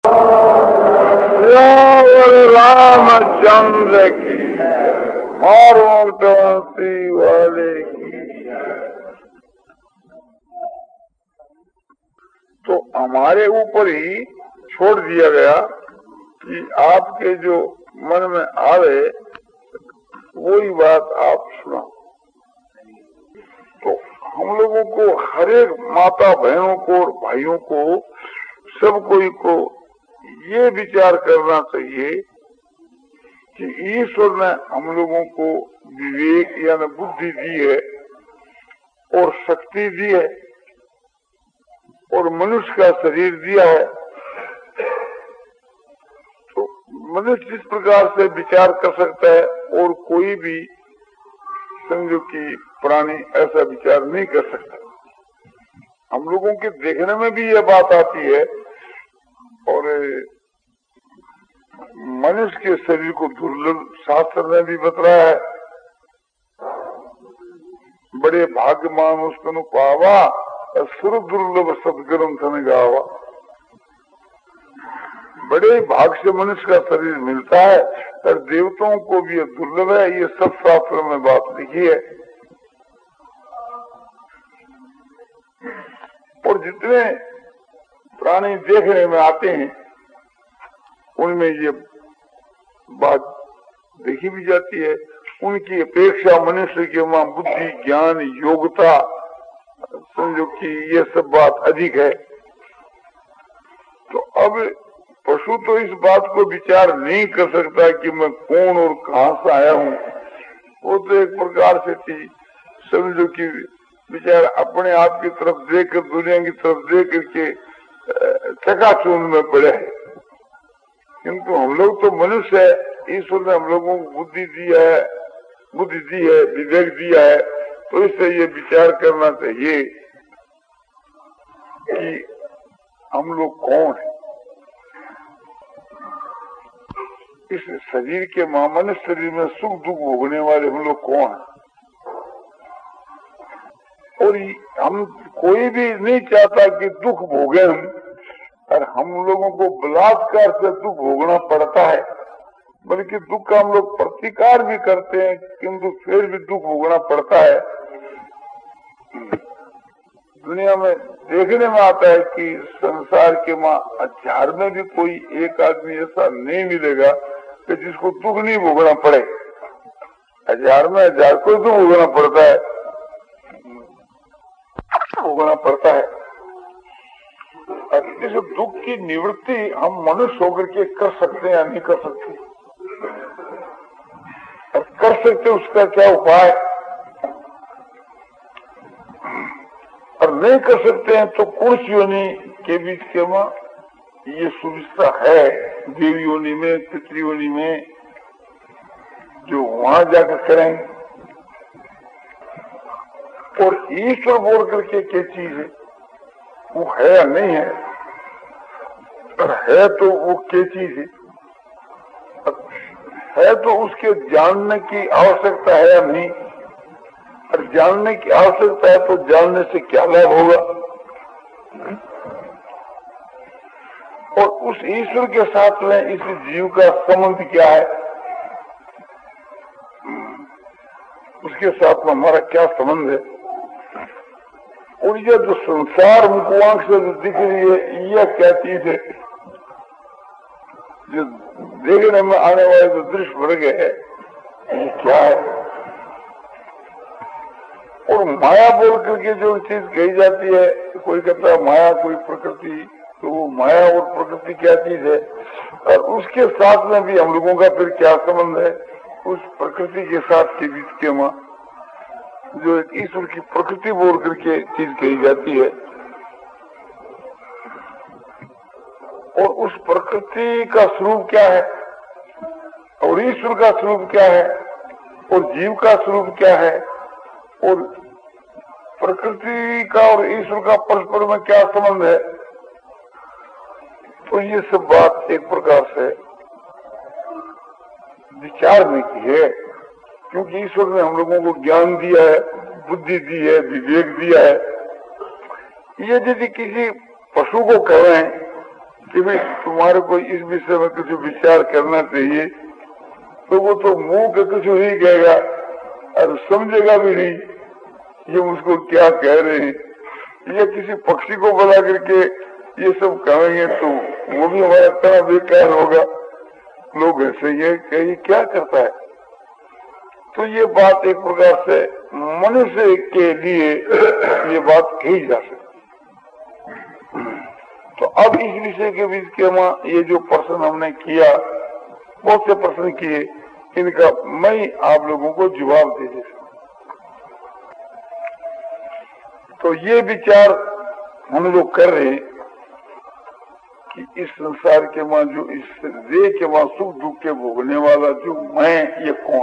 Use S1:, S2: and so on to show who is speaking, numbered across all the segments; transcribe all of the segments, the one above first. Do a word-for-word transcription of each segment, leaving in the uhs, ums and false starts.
S1: रामचंद्र की, मारुति वाले की। तो हमारे ऊपर ही छोड़ दिया गया कि आपके जो मन में आवे वही बात आप सुना। तो हम लोगों को, हर एक माता बहनों को और भाइयों को, सब कोई को ये विचार करना चाहिए कि ईश्वर ने हम लोगों को विवेक यानी बुद्धि दी है और शक्ति दी है और मनुष्य का शरीर दिया है। तो मनुष्य जिस प्रकार से विचार कर सकता है और कोई भी समझो कि प्राणी ऐसा विचार नहीं कर सकता। हम लोगों के देखने में भी यह बात आती है और मनुष्य के शरीर को दुर्लभ शास्त्र ने भी बतलाया है। बड़े भाग्यमान उसको पावा सुर दुर्लभ सदग्रंथ ने गावा। बड़े भाग से मनुष्य का शरीर मिलता है और देवताओं को भी यह दुर्लभ है। ये सब शास्त्रों में बात लिखी है। और जितने प्राणी देखने में आते हैं उनमें ये बात देखी भी जाती है। उनकी अपेक्षा मनुष्य के वहां बुद्धि, ज्ञान, योग्यता, समझो कि ये सब बात अधिक है। तो अब पशु तो इस बात को विचार नहीं कर सकता कि मैं कौन और कहां से आया हूँ। वो तो एक प्रकार से थी, समझो कि विचार अपने आप की तरफ देख कर, दुनिया की तरफ देख करके चकाचौंध में पड़े है। किंतु हम लोग तो मनुष्य है, ईश्वर ने हम लोगों को बुद्धि दिया है, बुद्धि दी है, विवेक दिया है। तो इससे ये विचार करना चाहिए कि हम लोग कौन है। इस शरीर के मामूली शरीर में सुख दुख भोगने वाले हम लोग कौन है। और हम कोई भी नहीं चाहता कि दुख भोगे हम, और हम लोगों को बलात्कार से दुख भोगना पड़ता है। बल्कि दुख का हम लोग प्रतिकार भी करते हैं किंतु फिर भी दुख भोगना पड़ता है। दुनिया में देखने में आता है कि संसार के माँ हजार में भी कोई एक आदमी ऐसा नहीं मिलेगा कि जिसको दुख नहीं भोगना पड़े। हजार में हजार को दुख भोगना पड़ता है, भोगना पड़ता है। इस दुख की निवृत्ति हम मनुष्य होकर के कर सकते हैं या नहीं कर सकते। और कर सकते उसका क्या उपाय, और नहीं कर सकते हैं तो कौन सी योनि के बीच के में ये सुविधा है, देव योनि में, पितृ योनि में, जो वहां जाकर करेंगे। और ईश्वर बोल करके क्या चीज है, वो है या नहीं है, और है तो वो क्या चीज है, है तो उसके जानने की आवश्यकता है या नहीं, और जानने की आवश्यकता है तो जानने से क्या लाभ होगा। और उस ईश्वर के साथ में इस जीव का संबंध क्या है, उसके साथ में हमारा क्या संबंध है। और ये जो संसार मुखवांक से जो दिख रही है, यह क्या चीज है, जो देखने में आने वाले जो दृश्य वर्ग है, ये क्या है। और माया बोल करके जो चीज कही जाती है, कोई कहता है माया, कोई प्रकृति, तो वो माया और प्रकृति क्या चीज है, और उसके साथ में भी हम लोगों का फिर क्या संबंध है। उस प्रकृति के साथ के बीच के मां जो एक ईश्वर की प्रकृति बोल करके चीज कही जाती है, और उस प्रकृति का स्वरूप क्या है, और ईश्वर का स्वरूप क्या है, और जीव का स्वरूप क्या है, और प्रकृति का और ईश्वर का परस्पर में क्या संबंध है। तो ये सब बात एक प्रकार से विचारने की है, क्योंकि ईश्वर ने हम लोगों को ज्ञान दिया है, बुद्धि दी है, विवेक दिया है। ये यदि किसी पशु को कहें कि भाई तुम्हारे को इस विषय में कुछ विचार करना चाहिए, तो वो तो मुंह के कुछ ही कहेगा और समझेगा भी नहीं ये उसको क्या कह रहे हैं। या किसी पक्षी को बुला करके ये सब कहेंगे तो वो भी हमारा तरह बेकार होगा, लोग ऐसे ही कहीं क्या करता है। तो ये बात एक प्रकार से मनुष्य के लिए ये बात कही जा सकती। तो अब इस विषय के बीच के में ये जो प्रश्न हमने किया, बहुत से प्रश्न किए, इनका मैं आप लोगों को जवाब दे दे सकता। तो ये विचार हम लोग कर रहे हैं कि इस संसार के मां जो इस देह के मां सुख दुख के भोगने वाला जो मैं, ये कौन?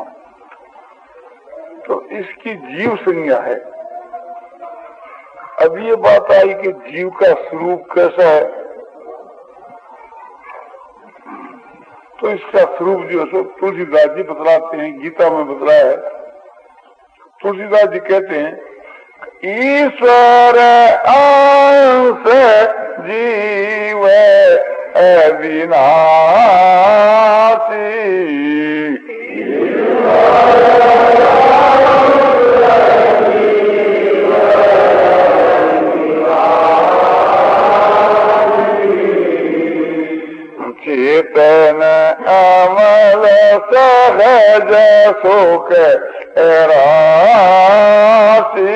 S1: तो इसकी जीव संज्ञा है। अब ये बात आई कि जीव का स्वरूप कैसा है, तो इसका स्वरूप जो है तुलसीदास जी बतलाते हैं, गीता में बतलाया है। तुलसीदास जी कहते हैं ईश्वर अंश जीव अविनाशी, चेतन अमल सहज सुख राशि,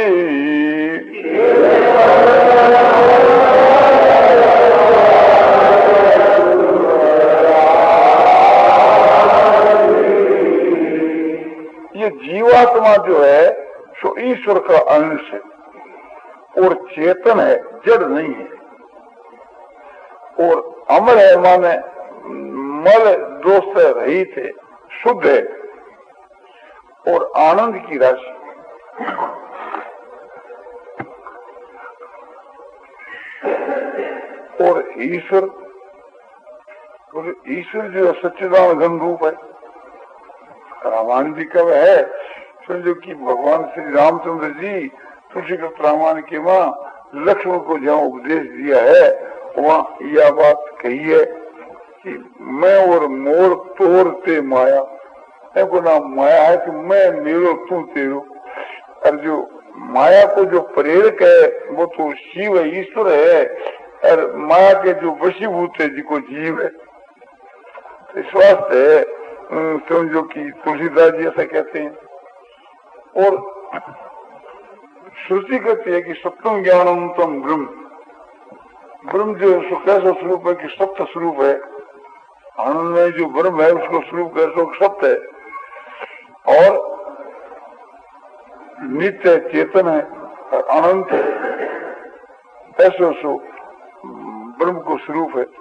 S1: ये जीवात्मा जो है सो ईश्वर का अंश है और चेतन है, जड़ नहीं है, और अमर है माने मल दोष से रहित है, शुद्ध है और आनंद की राशि। और ईश्वर, ईश्वर जो सच्चिदानंद घन रूप है, रामायण जी का है, समझो कि भगवान श्री रामचंद्र जी तुलसीकृत रामायण के मां लक्ष्मण को जहाँ उपदेश दिया है वहाँ यह बात कही है कि मैं और मोर तोड़ते माया, को नाम माया है कि मैं मेरो तू तेरो। और जो माया को जो प्रेरक है वो तो शिव है, ईश्वर है, और माया के जो वशीभूत है जिको जीव है। तो इस वास्ते समझो कि तुलसीदास जी ऐसा कहते हैं। और श्रुति कहती है कि सत्यम ज्ञानम तम ब्रह्म, ब्रह्म जो कैसा स्वरूप है कि सत्य स्वरूप है, आनंद में जो ब्रह्म है उसको स्वरूप कैसा सत्य है और नित्य चेतन है और अनंत है, ऐसा सो ब्रह्म को स्वरूप है।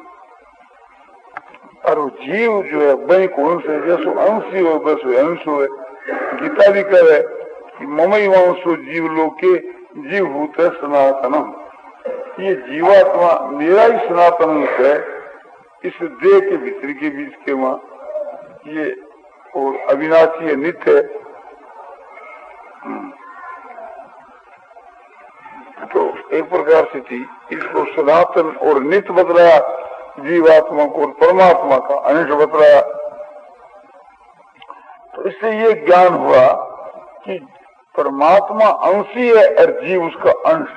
S1: और जीव जो है वही को अंश है, जैसो अंशी हो बस अंश हो है। गीता भी कह रहे कि ममई वंशो जीव लोके जीव भूत है सनातनम, ये जीवात्मा मेरा ही सनातन है, इस देह के भीतर के बीच के वहां ये और अविनाशी है, नित्य है। तो एक प्रकार से थी इसको सनातन और नित्य बतलाया, जीवात्मा को और परमात्मा का अंश बतलाया। तो इससे ये ज्ञान हुआ कि परमात्मा अंशी है और जीव उसका अंश,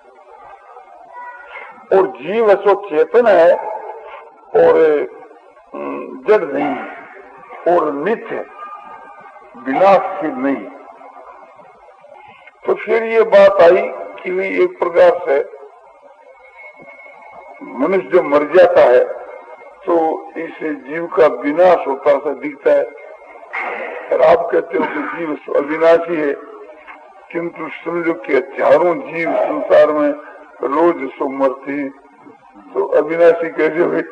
S1: और जीव ऐसो चेतन है और जड़ नहीं है और नित्य विनाशशील नहीं। तो फिर ये बात आई कि एक प्रकार से मनुष्य जो मर जाता है तो इस जीव का विनाश होता सा दिखता है, और आप कहते हो कि जीव अविनाशी है, किंतु समझो कि हजारों जीव संसार में रोज सो मरते हैं, तो अविनाशी कैसे हुए?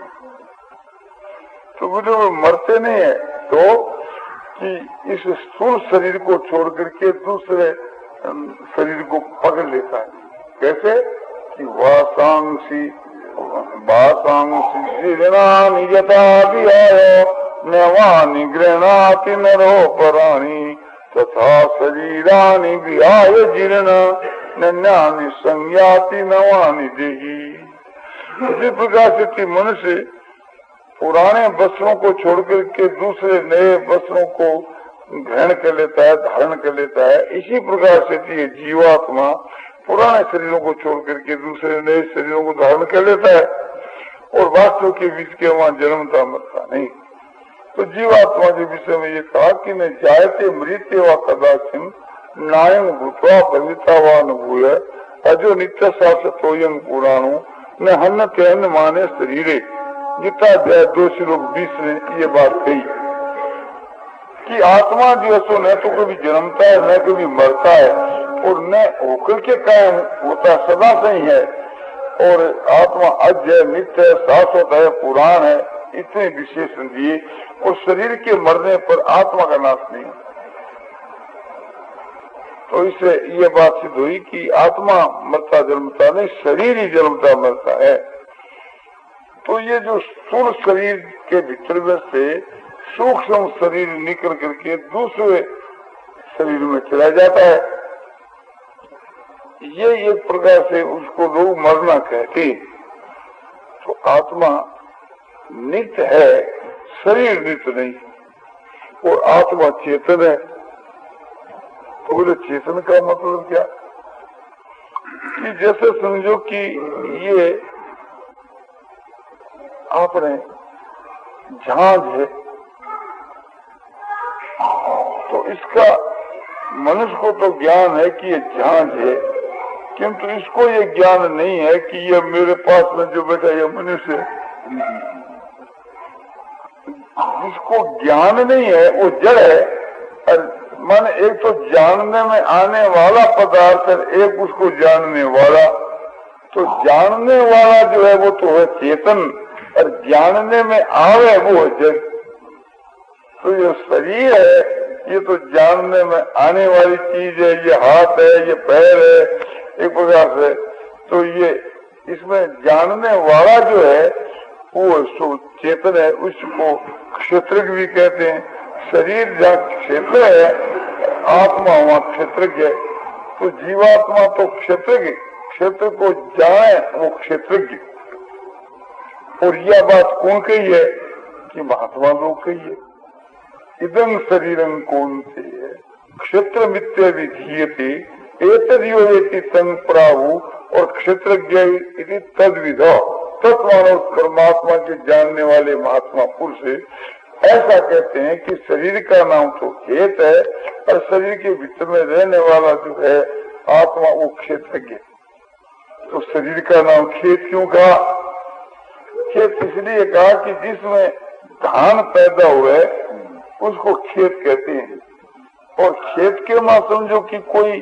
S1: तो वो जो मरते नहीं है तो कि इस स्थूल शरीर को छोड़ करके दूसरे शरीर को पकड़ लेता है। कैसे कि वासांसी वासांसी जीर्णानि यथा विहाय नवानि गृह्णाति नरो पराणि तथा शरीरानि विहाय जीर्ण नन्यानि संज्ञाति नवानि देहि। इसी प्रकार से मनुष्य पुराने वस्त्रों को छोड़कर के दूसरे नए वस्त्रों को ग्रहण कर लेता है, धारण कर लेता है। इसी प्रकार से जीवात्मा पुराने शरीरों को छोड़ करके दूसरे नए शरीरों को धारण कर लेता है और वास्तव के बीच के वहाँ जन्मता मरता नहीं। तो जीवात्मा के विषय में ये कहा कि न जायते मृत्य व कदाचिन नायम भूतवा भविता व अनुभूय अजो नित्य शासतोयं पुराणो न हन्न तेन माने शरीरे। गीता अध्याय दो श्लोक बीस में ये बात कही कि आत्मा जो है सो न तो कभी जन्मता है न कभी मरता है और न होकर के कायम होता, सदा से ही है। और आत्मा अजय नित्य शाश्वत है, पुराण है, इतने विशेषण दिए। और शरीर के मरने पर आत्मा का नाश नहीं। तो इससे ये बात सिद्ध हुई कि आत्मा मरता जन्मता नहीं, शरीर ही जन्मता मरता है। तो ये जो स्थूल शरीर के भीतर में से सूक्ष्म शरीर निकल करके दूसरे शरीर में चला जाता है, ये एक प्रकार से उसको लोग मरना कहते। तो आत्मा नित्य है, शरीर नित्य नहीं। और आत्मा चेतन है। तो बोले चेतन का मतलब क्या? कि जैसे समझो कि ये आपने जहाज है, तो इसका मनुष्य को तो ज्ञान है कि ये जहाज है, किंतु इसको ये ज्ञान नहीं है कि ये मेरे पास में जो बैठा ये मनुष्य है। जिसको ज्ञान नहीं है वो जड़ है। और माने एक तो जानने में आने वाला पदार्थ है, एक उसको जानने वाला। तो जानने वाला जो है वो तो है चेतन, और जानने में आवे वो है जड़। तो ये शरीर है, ये तो जानने में आने वाली चीज है। ये हाथ है, ये पैर है, एक प्रकार से। तो ये इसमें जानने वाला जो है वो सो चेतन है, उसको क्षेत्रज्ञ भी कहते हैं। शरीर जहाँ क्षेत्र है, आत्मा वहाँ क्षेत्रज्ञ है। तो जीवात्मा तो क्षेत्रज्ञ, क्षेत्र को जाने वो क्षेत्रज्ञ। और यह बात कौन कही है? कि महात्मा लोग कही है। इदं शरीरं कौन से है क्षेत्र मित्य विधीयते एतद्योवेति तंग प्राहु। और क्षेत्रज्ञ तद्विधा तत्मानव परमात्मा के जानने वाले महात्मा पुरुष ऐसा कहते हैं कि शरीर का नाम तो खेत है, और शरीर के भीतर में रहने वाला जो है आत्मा वो क्षेत्रज्ञ। तो शरीर का नाम खेत क्यों कहा? खेत इसलिए कहा कि जिसमें धान पैदा हुए उसको खेत कहते हैं। और खेत के मां समझो कि कोई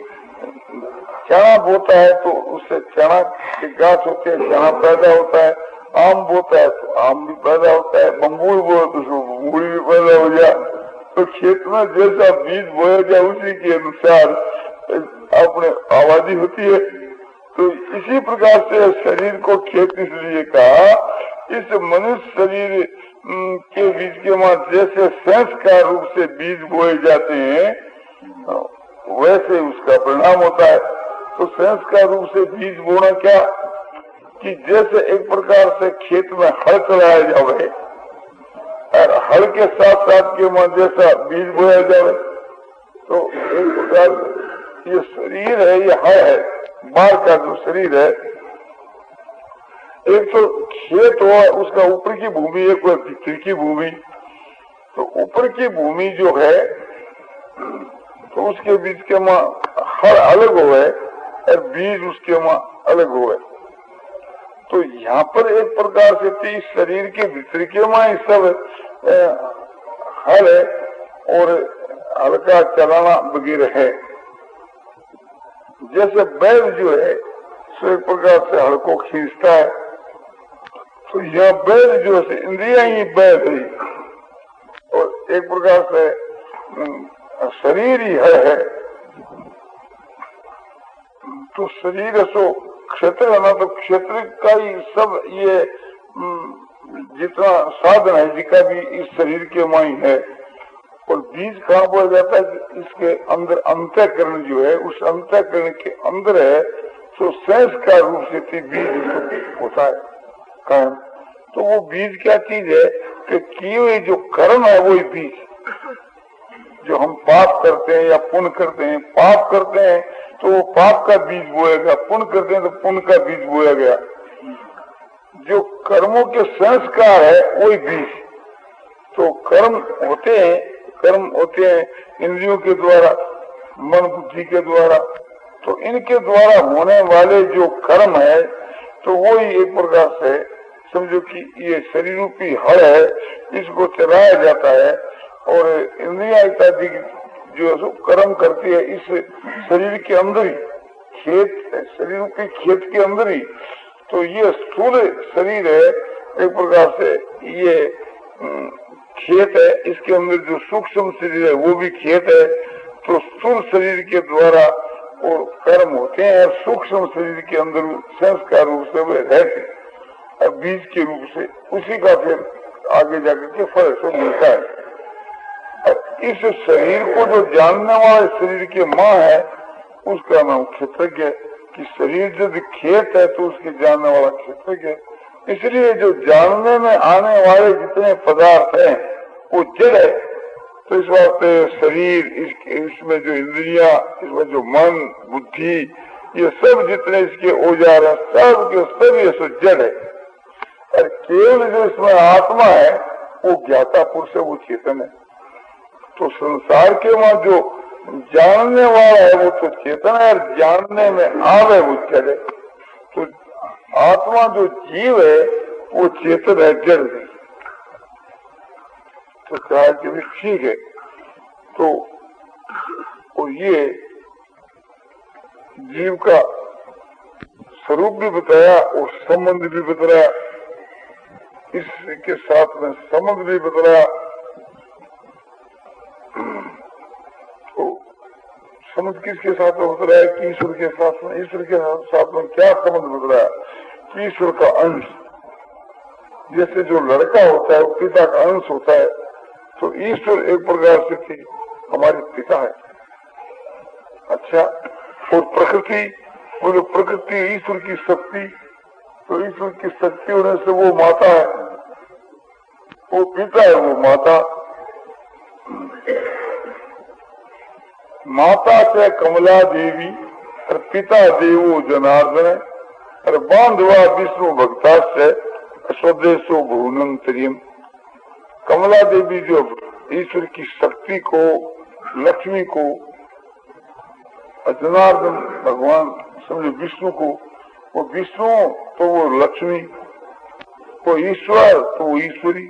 S1: चना बोता है तो उससे चना के गाछ होते हैं, चना पैदा होता है। आम बोता है तो आम भी पैदा होता है। बम्बूल बोए तो उसको बम्बूल भी पैदा हो जाए। तो खेत में जैसा बीज बोया जाए उसी के अनुसार अपने आबादी होती है। तो इसी प्रकार से शरीर को खेत इसलिए कहा, इस मनुष्य शरीर के बीज के मां जैसे संस्कार रूप से बीज बोए जाते हैं वैसे उसका परिणाम होता है। तो संस्कार रूप से बीज बोना क्या? कि जैसे एक प्रकार से खेत में हल चलाया जावे और हल के साथ साथ के मां जैसा बीज बोया जावे, तो एक प्रकार ये शरीर है, ये हल है, बाहर का जो शरीर है। एक तो खेत हुआ, उसका ऊपर की भूमि, एक हुआ भीतर की भूमि। तो ऊपर की भूमि जो है तो उसके बीच के मां हर अलग हुए और बीज उसके मां अलग हुए। तो यहाँ पर एक प्रकार से तीस शरीर के भीतर के मां सब हल है और हल्का चलाना वगैरह है। जैसे बैल जो है सो एक प्रकार से हल को खींचता है, तो यह बैल जो है इंद्रिया ही बैल है और एक प्रकार से शरीर ही है, है। तो शरीर सो क्षेत्र है ना, तो क्षेत्र का ही सब ये जितना साधन है जिसका भी इस शरीर के माई है। और बीज कहाँ बोला जाता है कि इसके अंदर अंतःकरण जो है, उस अंतःकरण के अंदर है तो संस्कार रूप से बीज होता है। कायम। तो वो बीज क्या चीज है कि किए हुए जो कर्म है वही बीज, जो हम पाप करते हैं या पुण्य करते हैं, पाप करते हैं तो वो पाप का बीज बोया गया, पुण्य करते हैं तो पुण्य का बीज बोया गया। जो कर्मों के संस्कार है वही बीज। तो कर्म होते हैं, कर्म होते हैं इंद्रियों के द्वारा, मन बुद्धि के द्वारा। तो इनके द्वारा होने वाले जो कर्म है तो वही एक प्रकार से समझो कि ये शरीर रूपी हल है, इसको चलाया जाता है। और इंद्रिया इत्यादि जो है कर्म करती है इस शरीर के अंदर ही, खेत शरीर रूपी खेत के अंदर ही। तो ये स्थूल शरीर है एक प्रकार से, ये खेत है, इसके अंदर जो सूक्ष्म शरीर है वो भी खेत है। तो स्थूल शरीर के द्वारा और कर्म होते हैं और सूक्ष्म शरीर के अंदर संस्कार रूप से वे रहते हैं और बीज के रूप से उसी का फिर आगे जाकर के फल से मिलता है। और इस शरीर को जो जानने वाले शरीर की माँ है उसका नाम क्षेत्रज्ञ है कि शरीर यदि खेत है तो उसके जानने वाला क्षेत्रज्ञ है। इसलिए जो जानने में आने वाले जितने पदार्थ हैं वो जड़ है। तो इस वास्ते शरीर, इस, इसमें जो इंद्रिया, इसमें जो मन बुद्धि, ये सब जितने इसके औजार है सब के सब ये सब जड़ है। और केवल जो इसमें आत्मा है वो ज्ञाता पुरुष है, वो चेतन है। तो संसार के वहां जो जानने वाला है वो तो चेतन है और जानने में आवे वो जड़ है। तो आत्मा जो जीव है वो चेतन है, जड़ नहीं। तो चाहे कि भी ठीक है। तो और ये जीव का स्वरूप भी बताया और संबंध भी बताया, इसके साथ में संबंध भी बताया। तो संबंध किसके साथ में बताया कि ईश्वर के साथ में, ईश्वर के साथ में क्या संबंध बताया कि ईश्वर का अंश, जैसे जो लड़का होता है वो पिता का अंश होता है। तो ईश्वर एक प्रकार से थी हमारे पिता है। अच्छा, और प्रकृति, वो जो प्रकृति ईश्वर की शक्ति, तो ईश्वर की शक्ति होने से वो माता है, वो पिता है, वो माता। माता से कमला देवी और पिता देवो जनार्दन और बांधवा विष्णु भक्ता से स्वदेशो भुवनंतरियम। कमला देवी जो ईश्वर की शक्ति को, लक्ष्मी को, जनार्दन भगवान समझो विष्णु को, वो विष्णु तो वो लक्ष्मी, वो ईश्वर तो वो ईश्वरी।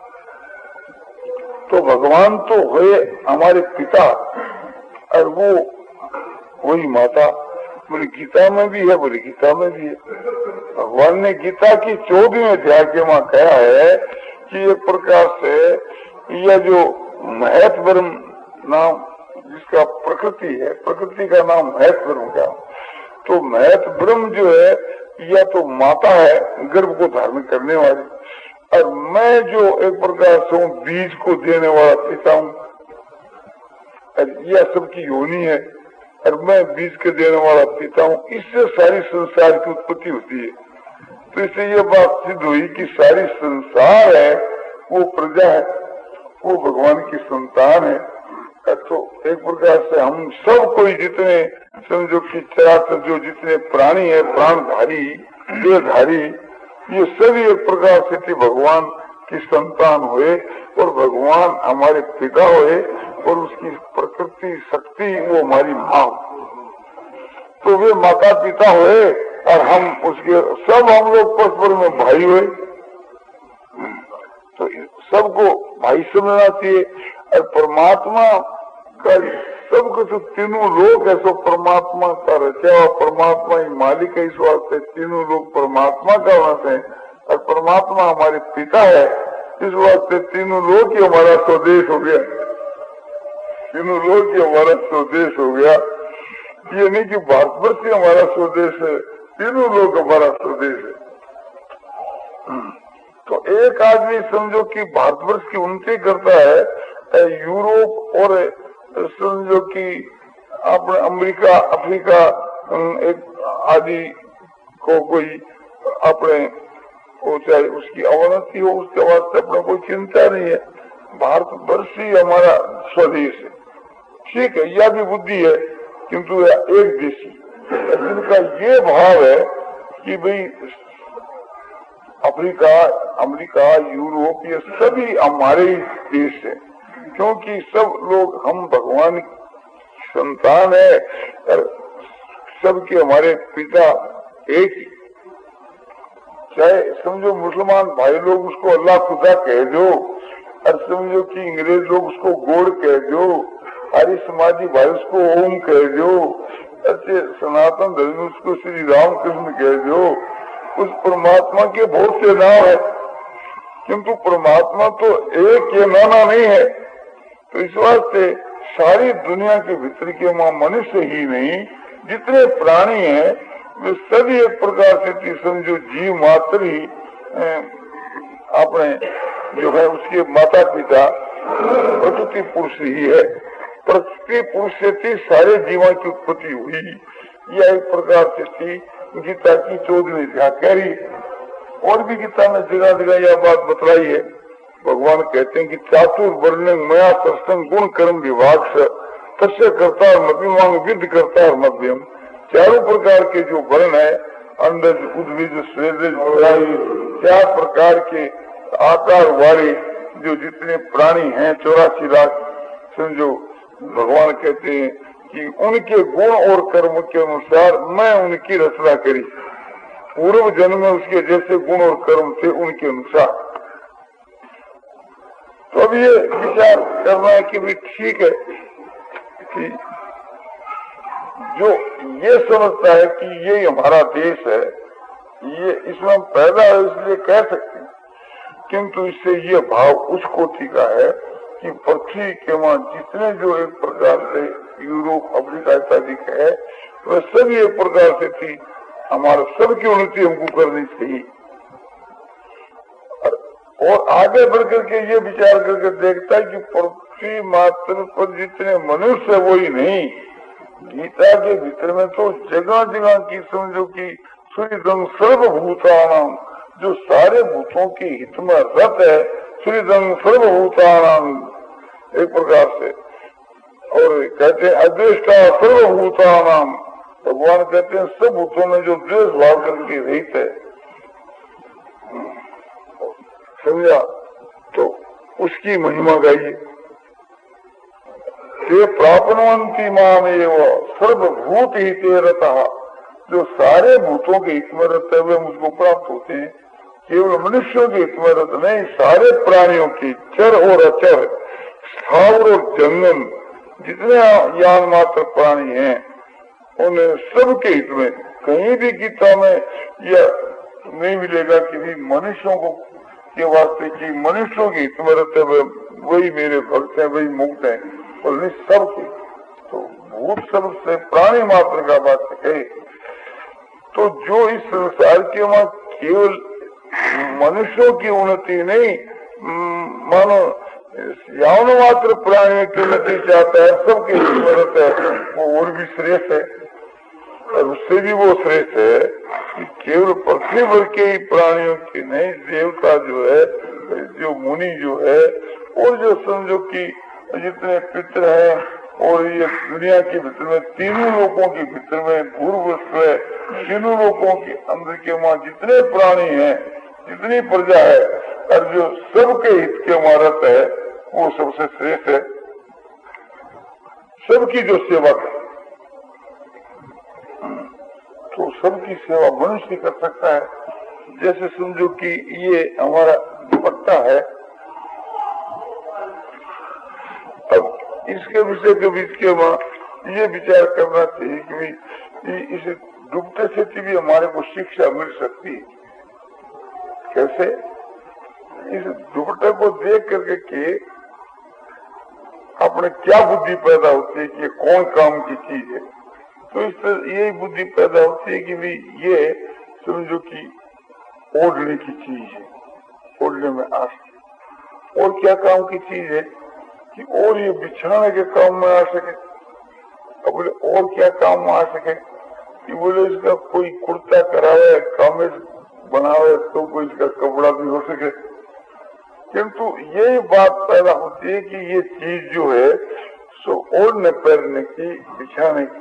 S1: तो भगवान तो हुए हमारे पिता और वो वही माता। बोले गीता में भी है, बोले गीता में भी है। भगवान ने गीता की चौदहवें अध्याय के वहां कहा है कि एक प्रकार से यह जो महत ब्रह्म नाम जिसका प्रकृति है, प्रकृति का नाम महत ब्रह्म का, तो महत ब्रह्म जो है यह तो माता है गर्भ को धारण करने वाली, और मैं जो एक प्रकार से हूँ बीज को देने वाला पिता हूँ, यह सबकी योनि है और मैं बीज के देने वाला पिता हूँ। इससे सारी संसार की उत्पत्ति होती है। तो इससे ये बात सिद्ध हुई कि सारी संसार है वो प्रजा है, वो भगवान की संतान है। तो एक प्रकार से हम सब कोई जितने समझो कि चराचर जो जितने प्राणी है, प्राणधारी, देहधारी, ये सभी एक प्रकार से भगवान की संतान हुए और भगवान हमारे पिता हुए और उसकी प्रकृति शक्ति वो हमारी माँ। तो वे माता पिता हुए और हम उसके सब हम लोग परस्पर में भाई हुए। तो सबको भाई समझना चाहिए। और परमात्मा का सबको तो तीनों लोग है, सो परमात्मा का रचा हुआ, परमात्मा ही मालिक है। इस वास्ते तीनों लोग परमात्मा का वंश है और परमात्मा हमारे पिता है। इस वास्ते तीनों लोग ही हमारा स्वदेश हो गया, तीनों लोग ही हमारा स्वदेश हो गया। ये नहीं कि भारतवर्ष ही हमारा स्वदेश है, तीनों लोग हमारा स्वदेश है। तो एक आदमी समझो कि भारतवर्ष की उन्नति करता है, यूरोप और समझो कि अपने अमेरिका, अफ्रीका एक आदि को कोई अपने वो चाहे उसकी अवनति हो, उसके वास्ते अपना कोई चिंता नहीं है। भारत वर्ष ही हमारा स्वदेश है, ठीक है, यह भी बुद्धि है, किंतु एक देशी जिनका ये भाव है कि भाई अफ्रीका, अमेरिका, यूरोप, ये सभी हमारे ही देश है, क्योंकि सब लोग हम भगवान की संतान है, सबके हमारे पिता एक ही। चाहे समझो मुसलमान भाई लोग उसको अल्लाह खुदा कह दो, और समझो कि अंग्रेज लोग उसको गोड कह दो, आर्य समाजी भाई उसको ओम कह दो, अच्छे सनातन धर्म उसको श्री राम कृष्ण कह दो। उस परमात्मा के बहुत से नाम है, किंतु परमात्मा तो एक ये नाना नहीं है। तो इस वास्ते सारी दुनिया के भीतर के वहाँ मनुष्य ही नहीं, जितने प्राणी हैं वे सभी एक प्रकार से समझो जीव मात्र ही अपने जो है उसके माता पिता प्रकृति पुरुष ही है। प्रकृति पुरुष से थी सारे जीवों की उत्पत्ति हुई। यह एक प्रकार से थी गीता की चौदहवीं अध्याय कह रही। और भी गीता में जगह जगह यह बात बतलाई है। भगवान कहते हैं कि चातुर वर्ण मया सत्संग गुण कर्म विभाग से तस्य करता और मध्यमांग विद्ध करता और मध्यम, चारों प्रकार के जो वर्ण है, अंडज, उद्भिज, स्वेदज, चार प्रकार के आकार वाले जो जितने प्राणी हैं, चौरासी लाख समझो, भगवान कहते हैं कि उनके गुण और कर्म के अनुसार मैं उनकी रचना करी। पूर्व जन्म में उसके जैसे गुण और कर्म थे उनके अनुसार। तो अब ये विचार करना है कि भी ठीक है कि जो ये समझता है कि ये हमारा देश है, ये इसमें हम पैदा है इसलिए कह सकते हैं, किंतु इससे ये भाव उस कोटि का है कि पृथ्वी के वहां जितने जो एक प्रकार से यूरोप, अफ्रीका इत्यादि है, वह सभी एक प्रकार से थी। हमारा सबकी उन्नति हमको करनी चाहिए। और आगे बढ़कर के ये विचार करके देखता है कि पृथ्वी मात्र पर जितने मनुष्य है वही नहीं, गीता के भीतर में तो जगह जगह की समझो की सूर्यदंग सर्वभूतानाम, जो सारे भूतों के हित में रत है, सूर्यदंग सर्वभूतानाम एक प्रकार से। और कहते हैं अद्वेष्टा सर्वभूतानाम, भगवान कहते हैं सब भूतों में जो द्वेष भाव करके रहित है, समझा, तो उसकी महिमा गाइए। ते प्राप्नुवन्ति मामेव सर्वभूत हिते रतः, जो सारे भूतों के हित में रहते हुए मुझको प्राप्त होते हैं। केवल मनुष्यों के हित में रत नहीं, सारे प्राणियों की, चर और अचर, स्थावर और जंगम, जितने यान मात्र प्राणी हैं उन्हें सबके हित में। कहीं भी गीता में यह नहीं मिलेगा कि भी मनुष्यों को के वास्ते की मनुष्यों के हित में रहते हुए वही मेरे भक्त हैं, वही मुक्त हैं, और नहीं सबके। तो भूत सर्व से प्राणी मात्र का बात है। तो जो इस संसार के वहां केवल मनुष्यों की उन्नति नहीं, मानो यावन मात्र प्राणियों की उन्नति चाहता है, सबके हित है, वो और भी श्रेष्ठ है। और उससे भी वो श्रेष्ठ है कि केवल पृथ्वी भर के ही प्राणियों की नहीं, देवता जो है, जो मुनि जो है, और जो समझो कि जितने पितर हैं, और ये दुनिया के भीतर में तीनों लोगों के भीतर में भूर्भुव है, तीनों लोगों के अंदर के वहाँ जितने प्राणी हैं, जितनी प्रजा है, और जो सबके हित के मारत है, वो सबसे श्रेष्ठ है। सबकी जो सेवा कर, तो सबकी सेवा मनुष्य कर सकता है। जैसे समझो कि ये हमारा दुपट्टा है, अब इसके विषय के बीच के वहाँ ये विचार करना चाहिए कि इस दुपट्टे से भी हमारे को शिक्षा मिल सकती है। कैसे? इस दुपट्टे को देख करके के अपने क्या बुद्धि पैदा होती है कि ये कौन काम की चीज है। तो इस तरह यही बुद्धि पैदा होती है कि भी ये समझो कि ओढ़ने की चीज है, ओढ़ने में आ सके। और क्या काम की चीज है कि और ये बिछाने के काम में आ सके। अब बोले और क्या काम में आ सके कि बोले इसका कोई कुर्ता करावे, कमीज बनावे तो कोई इसका कपड़ा भी हो सके। किंतु यही बात पैदा होती है कि ये चीज जो है सो ओढ़ने पहनने की, बिछाने की,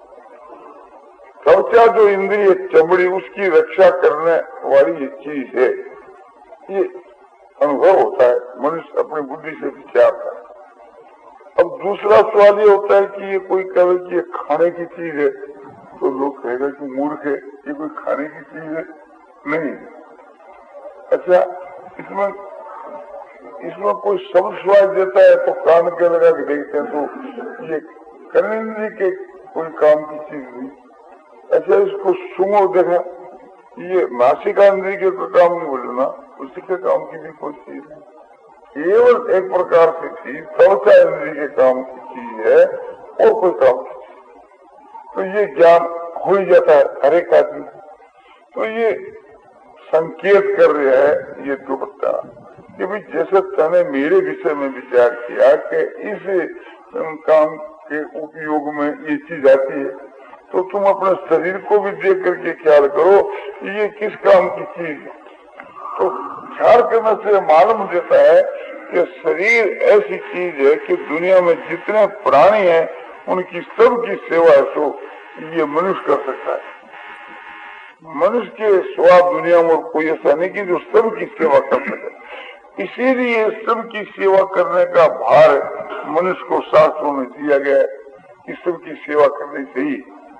S1: त्वचा जो इंद्रिय चमड़ी उसकी रक्षा करने वाली ये चीज है, ये अनुभव होता है, मनुष्य अपनी बुद्धि से विचारता है। अब दूसरा सवाल ये होता है कि ये कोई कहे कि ये खाने की चीज है, तो लोग कहेगा कि मूर्ख है, ये कोई खाने की चीज है नहीं। अच्छा, इसमें इसमें कोई शब्द स्वाद देता है तो कान के लगा के देखते हैं तो ये कर्मेंद्रिय के कोई काम की चीज नहीं। अच्छा, इसको सुंगो देखा, ये नासिका इंद्रिय के काम नहीं बोलना, उसी के काम की भी कोई चीज नहीं, केवल एक प्रकार से चीज त्वचा इंद्रिय के काम की चीज है और कोई काम की चीज। तो ये ज्ञान हो ही जाता है हर एक आदमी। तो ये संकेत कर रहा है ये दुपट्टा कि भाई जैसे तने मेरे विषय में विचार किया कि इस काम के उपयोग में ये चीज आती है, तो तुम अपने शरीर को भी देख करके ख्याल करो ये किस काम की चीज है। तो ख्याल करने से मालूम देता है कि शरीर ऐसी चीज है कि दुनिया में जितने प्राणी हैं उनकी सबकी सेवा तो ये मनुष्य कर सकता है। मनुष्य के सिवा दुनिया में कोई ऐसा नहीं कि जो सबकी सेवा कर सके। इसीलिए सबकी सेवा करने का भार मनुष्य को शास्त्रों में दिया गया है कि सबकी सेवा करनी चाहिए।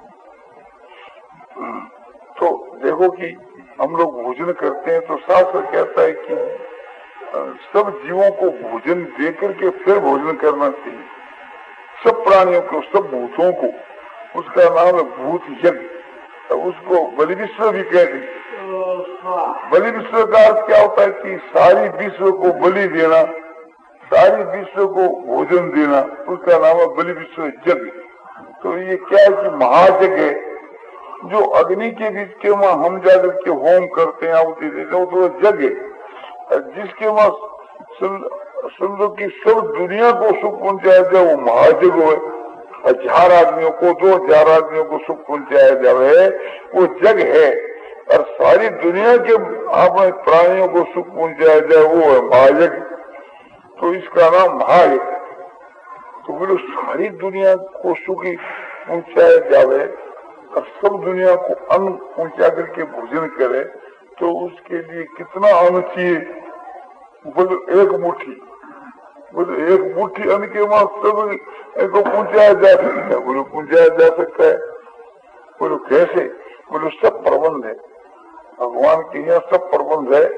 S1: तो देखो कि हम लोग भोजन करते हैं तो शास्त्र कहता है कि सब जीवों को भोजन दे करके फिर भोजन करना चाहिए, सब प्राणियों को, सब भूतों को। उसका नाम है भूत यज्ञ, तो उसको बलि विश्व भी कहते हैं। बलि विश्व का अर्थ क्या होता है कि सारी विश्व को बलि देना, सारी विश्व को भोजन देना, उसका नाम है बलि विश्व यज्ञ। तो ये क्या है कि महायज्ञ है, जो अग्नि के बीच के वहां हम जाकर के होम करते हैं, आहुति देते हैं, तो यज्ञ है। जिसके वहां समझो कि सब दुनिया को सुख पहुंचाया जाए वो महायज्ञ है। हजार आदमियों को, दो हजार आदमियों को सुख पहुंचाया जाए वो जग है, और सारी दुनिया के अपने प्राणियों को सुख पहुंचाया जाए वो है महायज्ञ। तो इसका नाम महायज्ञ। तो बोलो सारी दुनिया को सुख पहुंचाया जाए और सब दुनिया को अन्न पहुंचा करके भोजन करे तो उसके लिए कितना अन्न चाहिए? बोलो एक मुट्ठी, बोलो एक मुट्ठी अन्न के वहां सब को पहुंचाया जा सकता है। बोलो पहुंचाया जा सकता है। बोलो कैसे? बोलो सब प्रबंध है, भगवान के यहाँ सब प्रबंध है।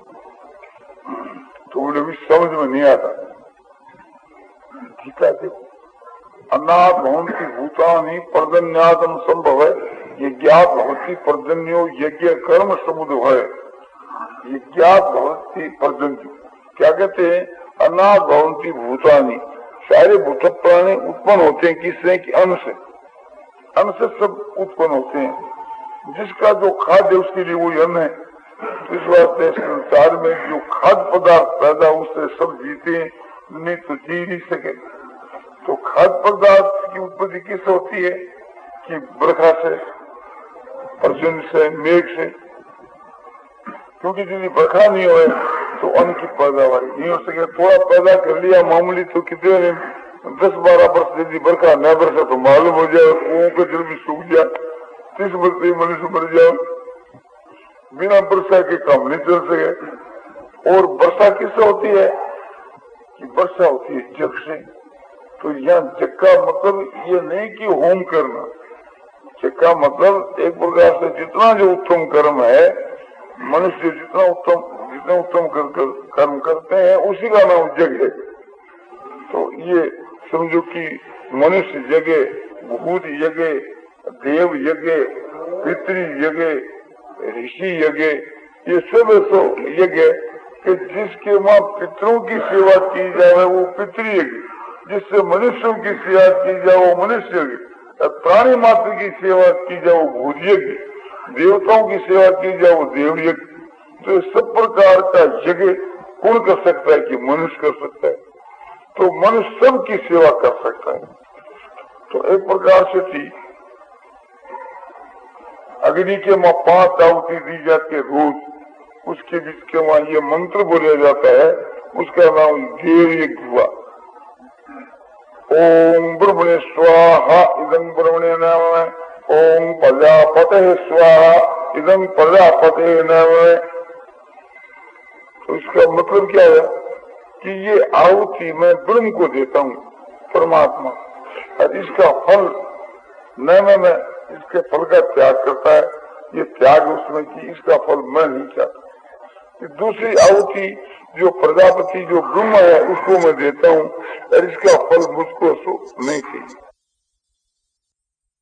S1: तो बोले भी समझ में नहीं आता। गीता देखो, अन्नात् भवन्ति भूतानि पर्जन्यादम संभव है, यज्ञात् भवति पर्जन्यो यज्ञ कर्म समुद्भव है। यज्ञात् भवति पर्जन्यो क्या कहते हैं? अन्नात् भवन्ति भूतानि, सारे भूत प्राणी उत्पन्न होते हैं किससे? कि अन्न से। अन्न से सब उत्पन्न होते हैं। जिसका जो खाद्य उसके लिए वही अन्न है। इस वास्ते संसार में जो खाद्य पदार्थ पैदा उससे सब जीते हैं, नहीं तो जी नहीं सके। तो खाद्य पदार्थ की उत्पत्ति किस होती है? कि बरखा से, पर्जन्य से, मेघ से। क्योंकि यदि बरखा नहीं हो तो अन्न की पैदावार नहीं हो सके। थोड़ा पैदा कर लिया मामूली तो कितने दस बारह वर्ष यदि बरखा न बरसा तो मालूम हो जाए कुओं का जल भी सूख जाए, तीस वर्ष मनुष्य मर जाए। बिना वर्षा के काम नहीं चल सके। और वर्षा किससे होती है? कि वर्षा होती है जग से। तो यहाँ जग का मतलब ये नहीं कि होम करना, जग का मतलब एक प्रकार से जितना जो उत्तम कर्म है, मनुष्य जितना उत्तम जितना उत्तम कर, कर, कर्म करते हैं उसी का नाम जग है। तो ये समझो कि मनुष्य जगे, भूत यज्ञ, देव यज्ञ, पितृ यज्ञ, ऋषि यज्ञ, ये सब ऐसा यज्ञ कि जिसके वहां पितरों की सेवा की जाए वो पितृ यज्ञ, जिससे मनुष्यों की सेवा की जाए वो मनुष्य यज्ञ, प्राणी मात्र की सेवा की जाए वो भूत यज्ञ, देवताओं की सेवा की जाए वो देव यज्ञ। तो सब प्रकार का यज्ञ कौन कर सकता है? कि मनुष्य कर सकता है। तो मनुष्य सबकी सेवा कर सकता है। तो एक प्रकार से थी अग्नि के वहां पांच आहुति दी जाती है रोज, उसके बीच के वहां ये मंत्र बोला जाता है, उसका नाम देव यज्ञ हुआ। ओम ब्रह्मणे स्वाहा इदं ब्रह्मणे नाम, ओम प्रजापते स्वाहा इदं प्रजापते नाम। तो इसका मतलब क्या है कि ये आहुति मैं ब्रह्म को देता हूँ, परमात्मा, और इसका फल न मैं इसके फल का त्याग करता है, ये त्याग उसमें कि इसका फल मैं नहीं चाहता। दूसरी आहुति जो प्रजापति जो ब्रह्म है उसको मैं देता हूँ, और इसका फल मुझको नहीं चाहिए।